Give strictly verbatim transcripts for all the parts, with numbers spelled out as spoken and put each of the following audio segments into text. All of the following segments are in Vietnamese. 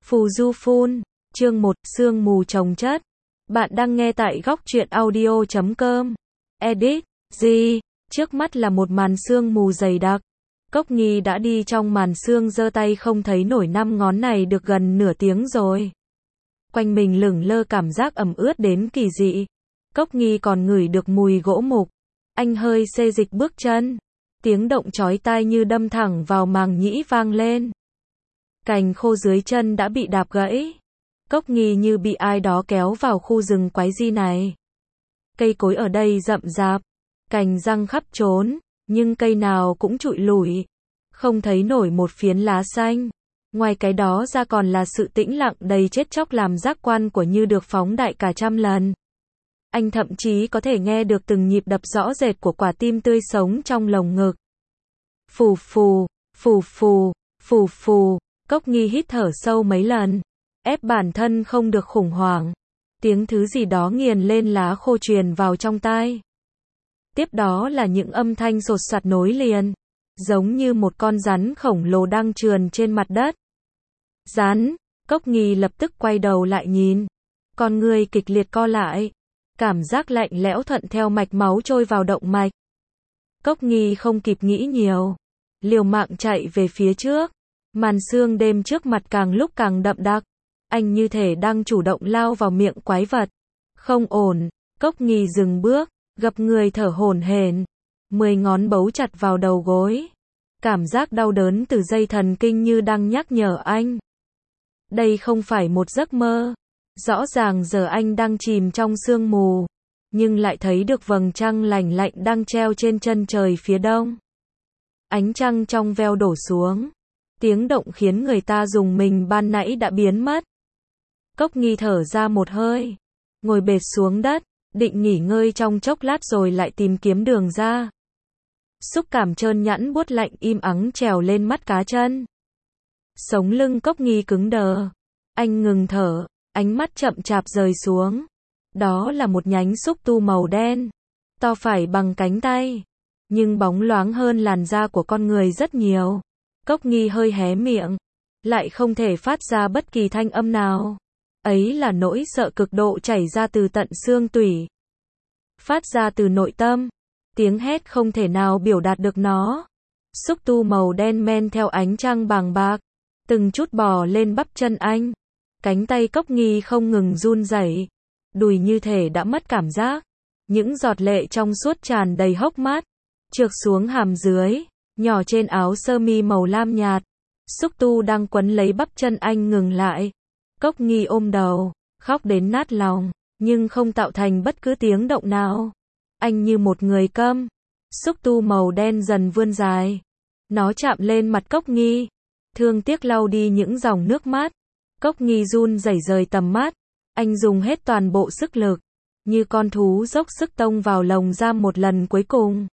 Phù du phun, chương một, sương mù chồng chất. Bạn đang nghe tại góc truyện audio chấm com. Edit, G. Trước mắt là một màn sương mù dày đặc. Cốc Nghi đã đi trong màn sương giơ tay không thấy nổi năm ngón này được gần nửa tiếng rồi. Quanh mình lửng lơ cảm giác ẩm ướt đến kỳ dị. Cốc Nghi còn ngửi được mùi gỗ mục. Anh hơi xê dịch bước chân. Tiếng động chói tai như đâm thẳng vào màng nhĩ vang lên. Cành khô dưới chân đã bị đạp gãy. Cốc Nghi như bị ai đó kéo vào khu rừng quái di này. Cây cối ở đây rậm rạp, cành răng khắp trốn, nhưng cây nào cũng trụi lủi, không thấy nổi một phiến lá xanh. Ngoài cái đó ra còn là sự tĩnh lặng đầy chết chóc làm giác quan của Như được phóng đại cả trăm lần. Anh thậm chí có thể nghe được từng nhịp đập rõ rệt của quả tim tươi sống trong lồng ngực. Phù phù, phù phù, phù phù. Cốc Nghi hít thở sâu mấy lần, ép bản thân không được khủng hoảng. Tiếng thứ gì đó nghiền lên lá khô truyền vào trong tai. Tiếp đó là những âm thanh sột soạt nối liền, giống như một con rắn khổng lồ đang trườn trên mặt đất. Rắn, Cốc Nghi lập tức quay đầu lại nhìn. Con người kịch liệt co lại. Cảm giác lạnh lẽo thuận theo mạch máu trôi vào động mạch. Cốc Nghi không kịp nghĩ nhiều, liều mạng chạy về phía trước. Màn sương đêm trước mặt càng lúc càng đậm đặc. Anh như thể đang chủ động lao vào miệng quái vật. Không ổn, Cốc Nghi dừng bước, gập người thở hổn hển. Mười ngón bấu chặt vào đầu gối. Cảm giác đau đớn từ dây thần kinh như đang nhắc nhở anh. Đây không phải một giấc mơ. Rõ ràng giờ anh đang chìm trong sương mù, nhưng lại thấy được vầng trăng lành lạnh đang treo trên chân trời phía đông. Ánh trăng trong veo đổ xuống. Tiếng động khiến người ta rùng mình ban nãy đã biến mất. Cốc Nghi thở ra một hơi, ngồi bệt xuống đất, định nghỉ ngơi trong chốc lát rồi lại tìm kiếm đường ra. Xúc cảm trơn nhẵn buốt lạnh im ắng trèo lên mắt cá chân. Sống lưng Cốc Nghi cứng đờ. Anh ngừng thở, ánh mắt chậm chạp rời xuống. Đó là một nhánh xúc tu màu đen, to phải bằng cánh tay, nhưng bóng loáng hơn làn da của con người rất nhiều. Cốc Nghi hơi hé miệng, lại không thể phát ra bất kỳ thanh âm nào. Ấy là nỗi sợ cực độ chảy ra từ tận xương tủy, phát ra từ nội tâm. Tiếng hét không thể nào biểu đạt được nó. Xúc tu màu đen men theo ánh trăng bàng bạc, từng chút bò lên bắp chân anh. Cánh tay Cốc Nghi không ngừng run rẩy, đùi như thể đã mất cảm giác. Những giọt lệ trong suốt tràn đầy hốc mắt, trượt xuống hàm dưới, nhỏ trên áo sơ mi màu lam nhạt. Xúc tu đang quấn lấy bắp chân anh ngừng lại. Cốc Nghi ôm đầu, khóc đến nát lòng, nhưng không tạo thành bất cứ tiếng động nào. Anh như một người câm. Xúc tu màu đen dần vươn dài. Nó chạm lên mặt Cốc Nghi, thương tiếc lau đi những dòng nước mắt. Cốc Nghi run rẩy rời tầm mắt. Anh dùng hết toàn bộ sức lực, như con thú dốc sức tông vào lồng giam một lần cuối cùng.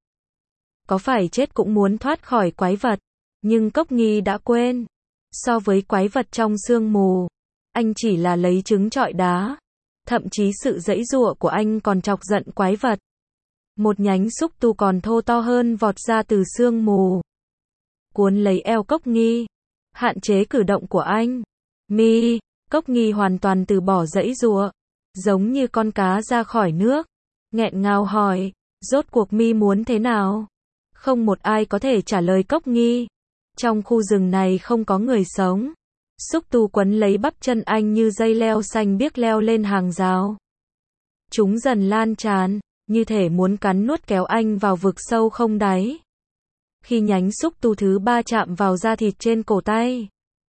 Có phải chết cũng muốn thoát khỏi quái vật, nhưng Cốc Nghi đã quên. So với quái vật trong sương mù, anh chỉ là lấy trứng trọi đá. Thậm chí sự giãy giụa của anh còn chọc giận quái vật. Một nhánh xúc tu còn thô to hơn vọt ra từ sương mù, cuốn lấy eo Cốc Nghi, hạn chế cử động của anh. Mi, Cốc Nghi hoàn toàn từ bỏ giãy giụa, giống như con cá ra khỏi nước, nghẹn ngào hỏi, rốt cuộc Mi muốn thế nào? Không một ai có thể trả lời Cốc Nghi. Trong khu rừng này không có người sống. Xúc tu quấn lấy bắp chân anh như dây leo xanh biếc leo lên hàng rào. Chúng dần lan tràn, như thể muốn cắn nuốt kéo anh vào vực sâu không đáy. Khi nhánh xúc tu thứ ba chạm vào da thịt trên cổ tay,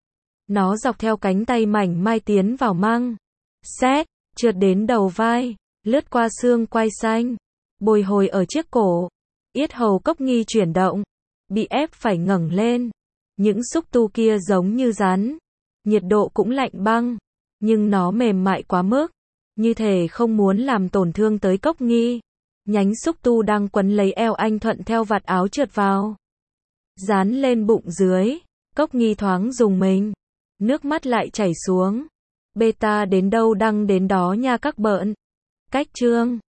nó dọc theo cánh tay mảnh mai tiến vào măng, xét, trượt đến đầu vai, lướt qua xương quai xanh, bồi hồi ở chiếc cổ. Yết hầu Cốc Nghi chuyển động, bị ép phải ngẩng lên. Những xúc tu kia giống như rắn, nhiệt độ cũng lạnh băng, nhưng nó mềm mại quá mức, như thể không muốn làm tổn thương tới Cốc Nghi. Nhánh xúc tu đang quấn lấy eo anh thuận theo vạt áo trượt vào, dán lên bụng dưới. Cốc Nghi thoáng rùng mình, nước mắt lại chảy xuống. Beta đến đâu đăng đến đó nha các bợn. Cách chương